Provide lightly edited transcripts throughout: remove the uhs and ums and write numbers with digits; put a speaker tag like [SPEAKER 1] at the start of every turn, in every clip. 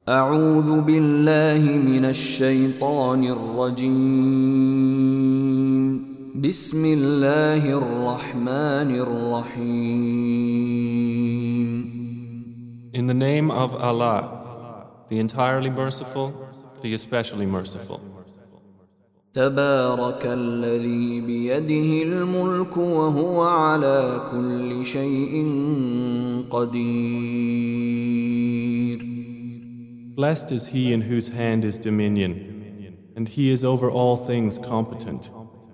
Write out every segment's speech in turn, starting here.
[SPEAKER 1] أعوذ بالله من الشيطان الرجيم. بسم الله الرحمن الرحيم.
[SPEAKER 2] In the name of Allah, the entirely merciful, the especially merciful.
[SPEAKER 1] تبارك الذي بيده الملك وهو على كل شيء قدير.
[SPEAKER 2] Blessed is he in whose hand is dominion, and he is over all things competent.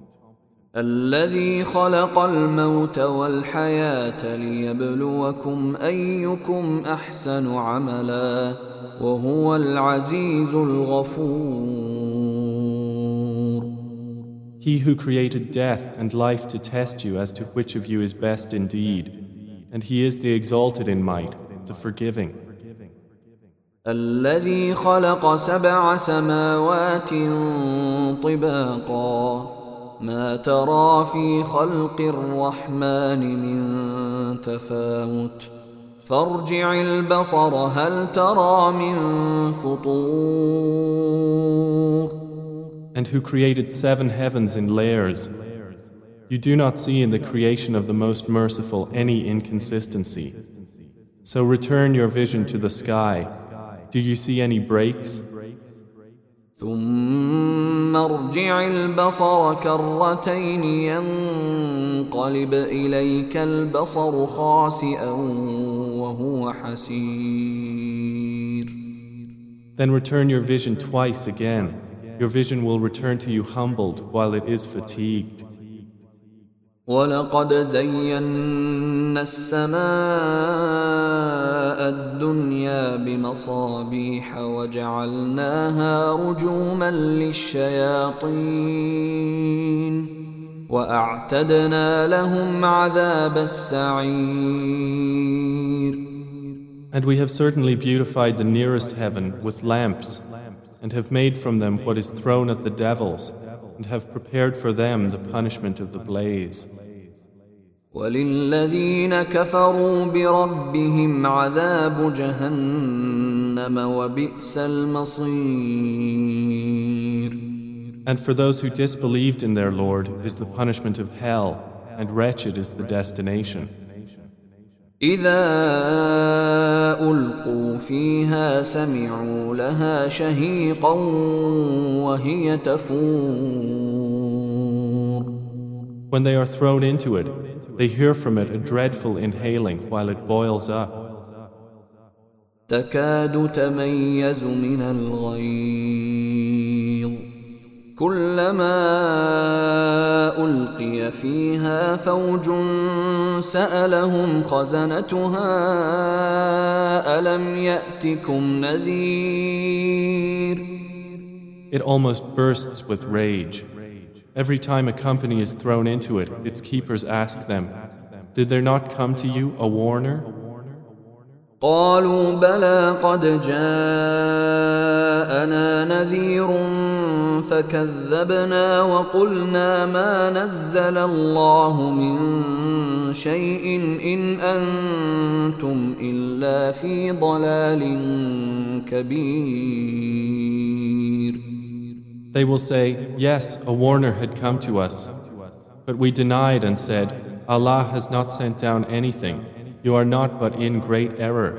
[SPEAKER 1] الذي خلق الموت والحياة ليبلوكم أيكم أحسن عملا وهو العزيز الغفور.
[SPEAKER 2] He who created death and life to test you as to which of you is best indeed, and he is the exalted in might, the forgiving.
[SPEAKER 1] الذي خلق 7 سماوات طباقا ما ترى في خلق الرحمن من تفاوت فارجع البصر هل ترى من فطور.
[SPEAKER 2] And who created 7 heavens in layers. You do not see in the creation of the Most Merciful any inconsistency. So return your vision to the sky. Do you see any breaks?
[SPEAKER 1] ثم ارجع البصر كرتين ينقلب إليك البصر خاسئا وهو حسير.
[SPEAKER 2] Then return your vision twice again. Your vision will return to you humbled while it is fatigued.
[SPEAKER 1] ولقد زينا السماء الدنيا بمصابيح وجعلناها رجوما للشياطين وأعتدنا لهم عذاب السعير.
[SPEAKER 2] And we have certainly beautified the nearest heaven with lamps and have made from them what is thrown at the devils and have prepared for them the punishment of the blaze.
[SPEAKER 1] وَلِلَّذِينَ كَفَرُوا بِرَبِّهِمْ عَذَابُ جَهَنَّمَ وَبِئْسَ الْمَصِيرُ.
[SPEAKER 2] And for those who disbelieved in their Lord is the punishment of hell, and wretched is the destination.
[SPEAKER 1] إِذَا أُلْقُوا فِيهَا سَمِعُوا لَهَا شَهِيقًا وَهِيَ تَفُورُ.
[SPEAKER 2] When they are thrown into it, they hear from it a dreadful inhaling while it boils up.
[SPEAKER 1] تكاد تميز من الغيظ كلما ألقي فيها فوج سألهم خزنتها ألم يأتكم نذير.
[SPEAKER 2] It almost bursts with rage. Every time a company is thrown into it, its keepers ask them, "Did there not come to you a warner?"
[SPEAKER 1] قالوا بلى قد جاءنا نذير فكذبنا وقلنا ما نزل الله من شيء إن أنتم إلا في ضلال كبير.
[SPEAKER 2] They will say, "Yes, a warner had come to us." But we denied and said, "Allah has not sent down anything. You are not but in great error."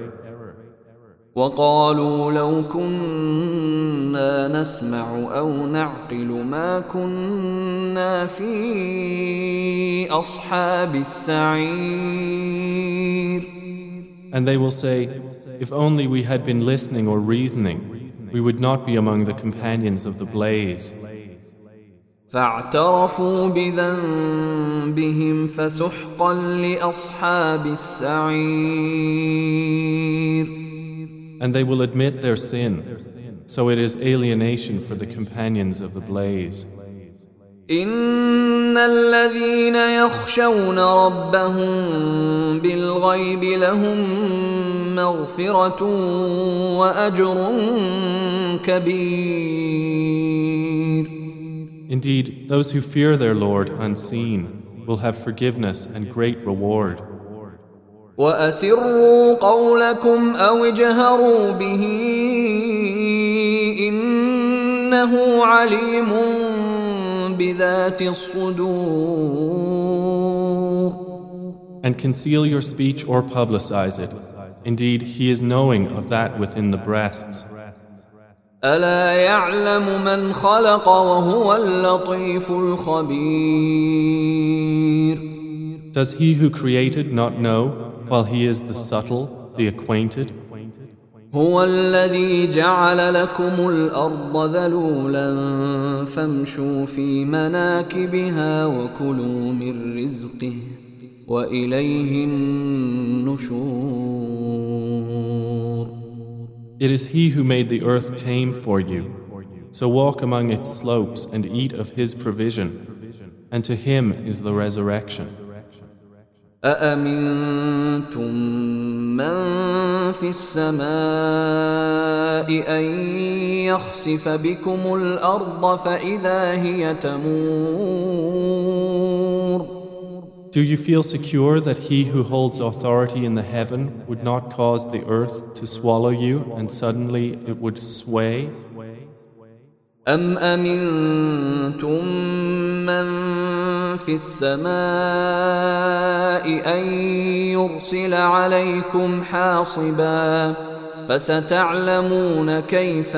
[SPEAKER 1] وقالوا لو كنا نسمع أو نعقل ما كنا في أصحاب السعير.
[SPEAKER 2] And they will say, "If only we had been listening or reasoning, we would not be among the companions of the blaze."
[SPEAKER 1] فاعترفوا بذنبهم فسحقا لأصحاب السعير.
[SPEAKER 2] And they will admit their sin, so it is alienation for the companions of the blaze.
[SPEAKER 1] إن الذين يخشون ربهم بالغيب لهم مغفرة وأجر كبير.
[SPEAKER 2] Indeed, those who fear their Lord unseen will have forgiveness and great reward.
[SPEAKER 1] وأسروا قولكم أو اجهروا به إنه عليم بذات الصدور.
[SPEAKER 2] And conceal your speech or publicize it. Indeed, He is knowing of that within the breasts.
[SPEAKER 1] ألا يعلم من خلق وهو اللطيف الخبير.
[SPEAKER 2] Does He who created not know, while He is the subtle, the acquainted?
[SPEAKER 1] هو الذي جعل لكم الأرض ذلولا فامشوا في مناكبها وكلوا من رزقه وإليه النشور.
[SPEAKER 2] It is He who made the earth tame for you. So walk among its slopes and eat of His provision, and to Him is the resurrection.
[SPEAKER 1] أأمنتم من في السماء أن يخسف بكم الأرض فإذا هي تمور.
[SPEAKER 2] Do you feel secure that He who holds authority in the heaven would not cause the earth to swallow you and suddenly it would sway?
[SPEAKER 1] أم أمنتم من في السماء أن يرسل عليكم حاصبا فستعلمون كيف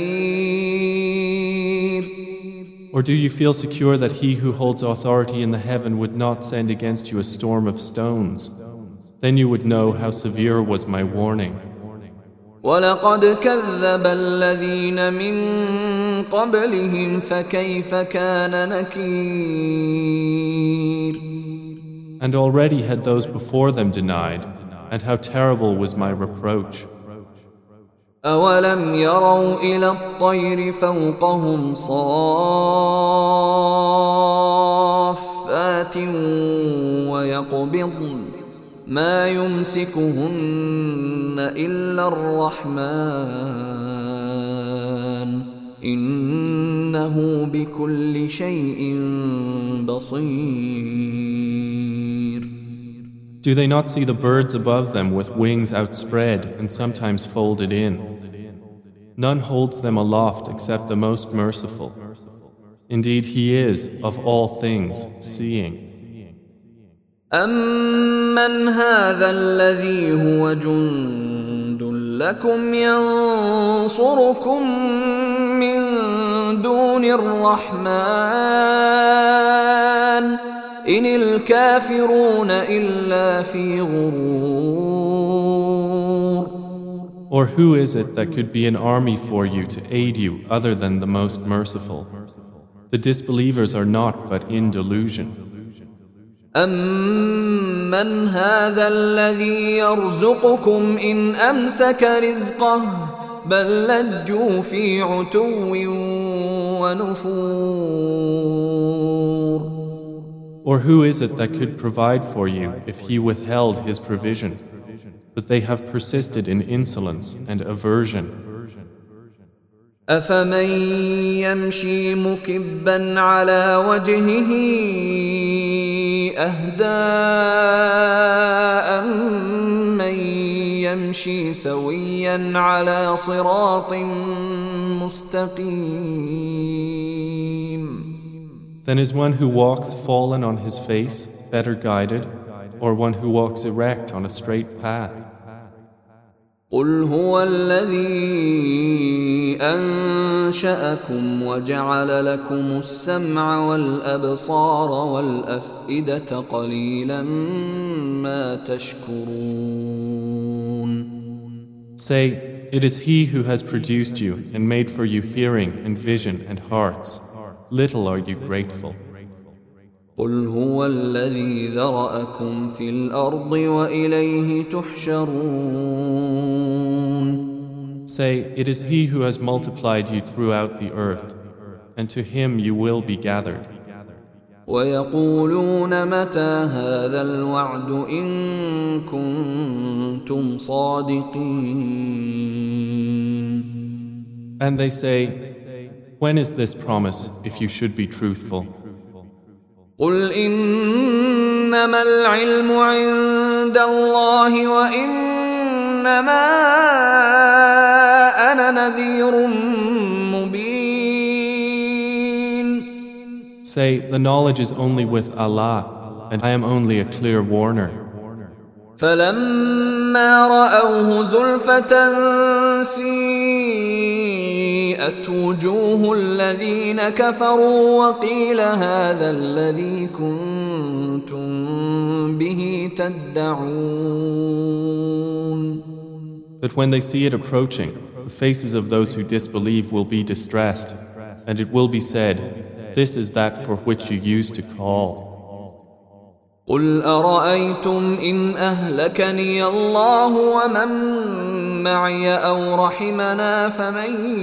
[SPEAKER 1] نذير.
[SPEAKER 2] Or do you feel secure that He who holds authority in the heaven would not send against you a storm of stones? Then you would know how severe was my warning.
[SPEAKER 1] وَلَقَدْ كَذَّبَ الَّذِينَ مِن قَبْلِهِمْ فَكَيْفَ كَانَ نَكِيرِ.
[SPEAKER 2] And already had those before them denied, and how terrible was my reproach.
[SPEAKER 1] أَوَلَمْ يَرَوْا إِلَى الطَّيْرِ فَوْقَهُمْ صَافَّاتٍ وَيَقْبِضْنَ ما يمسكهن إلا الرحمن إنه بكل شيء بصير.
[SPEAKER 2] Do they not see the birds above them with wings outspread and sometimes folded in? None holds them aloft except the most merciful. Indeed, He is, of all things, seeing.
[SPEAKER 1] أَمَّنْ هَذَا الَّذِي هُوَ جُندٌ لَكُمْ يَنصُرُكُم مِّن دُونِ الرَّحْمَنِ إِنِ الْكَافِرُونَ إِلَّا فِي غُرُورٍ.
[SPEAKER 2] Or who is it that could be an army for you to aid you other than the most merciful? The disbelievers are not but in delusion.
[SPEAKER 1] أَمَّنْ هَذَا الَّذِي يَرْزُقُكُمْ إِنْ أَمْسَكَ رِزْقَهُ بَل لَّجُّوا فِي عُتُوٍّ وَنُفُورٍ.
[SPEAKER 2] Or who is it that could provide for you if He withheld His provision? But they have persisted in insolence and aversion.
[SPEAKER 1] أَفَمَن يَمْشِي مُكِبًّا عَلَى وَجْهِهِ أَهْدَىٰ أَمَّن يَمْشِي سَوِيًّا عَلَى صِرَاطٍ مُّسْتَقِيمٍ.
[SPEAKER 2] Then is one who walks fallen on his face better guided, or one who walks erect on a straight path?
[SPEAKER 1] قُلْ هُوَ الَّذِي أَنشَأَكُمْ وَجَعَلَ لَكُمُ السَّمْعَ وَالْأَبْصَارَ وَالْأَفْئِدَةَ قَلِيلًا مَا تَشْكُرُونَ.
[SPEAKER 2] Say, it is He who has produced you and made for you hearing and vision and hearts. Little are you grateful.
[SPEAKER 1] قُلْ هُوَ الَّذِي ذَرَأَكُمْ فِي الْأَرْضِ وَإِلَيْهِ تُحْشَرُونَ.
[SPEAKER 2] Say, it is He who has multiplied you throughout the earth, and to Him you will be gathered.
[SPEAKER 1] وَيَقُولُونَ مَتَى هَذَا الْوَعْدُ إِن كُنتُمْ صَادِقِينَ.
[SPEAKER 2] And they say, when is this promise if you should be truthful?
[SPEAKER 1] قُلْ إِنَّمَا الْعِلْمُ عِندَ اللَّهِ وَإِنَّمَا أَنَا نَذِيرٌ مُّبِينٌ.
[SPEAKER 2] Say, the knowledge is only with Allah, and I am only a clear warner.
[SPEAKER 1] فلما رأوه زلفة سيئت وجوه الذين كفروا وقيل هذا الذي كنتم به تدعون.
[SPEAKER 2] But when they see it approaching, the faces of those who disbelieve will be distressed, and it will be said, this is that for which you used to call.
[SPEAKER 1] قل أرأيتم إن أهلكني الله ومن معي أو رحمنا فمن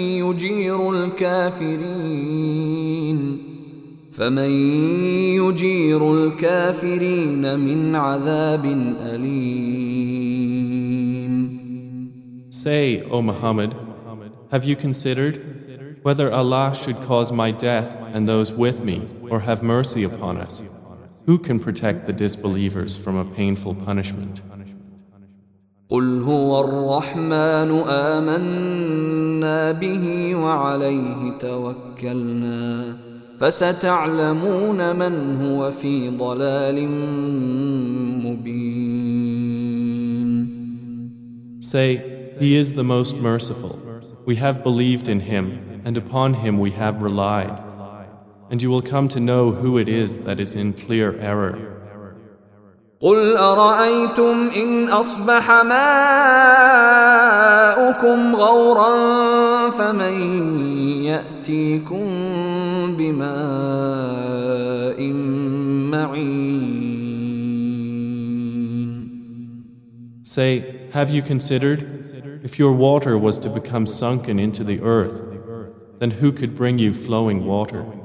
[SPEAKER 1] يجير الكافرين من عذاب أليم.
[SPEAKER 2] Say, O Muhammad, have you considered whether Allah should cause my death and those with me, or have mercy upon us? Who can protect the disbelievers from a painful punishment?
[SPEAKER 1] قل هو الرحمن آمنا به وعليه توكلنا فستعلمون من هو في ضلال مبين.
[SPEAKER 2] Say, He is the most merciful. We have believed in Him, and upon Him we have relied. And you will come to know who it is that is in clear error.
[SPEAKER 1] قل أرأيتم إن أصبح ماؤكم غورا فمن يأتيكم بماء معين.
[SPEAKER 2] Say, have you considered, if your water was to become sunken into the earth, then who could bring you flowing water?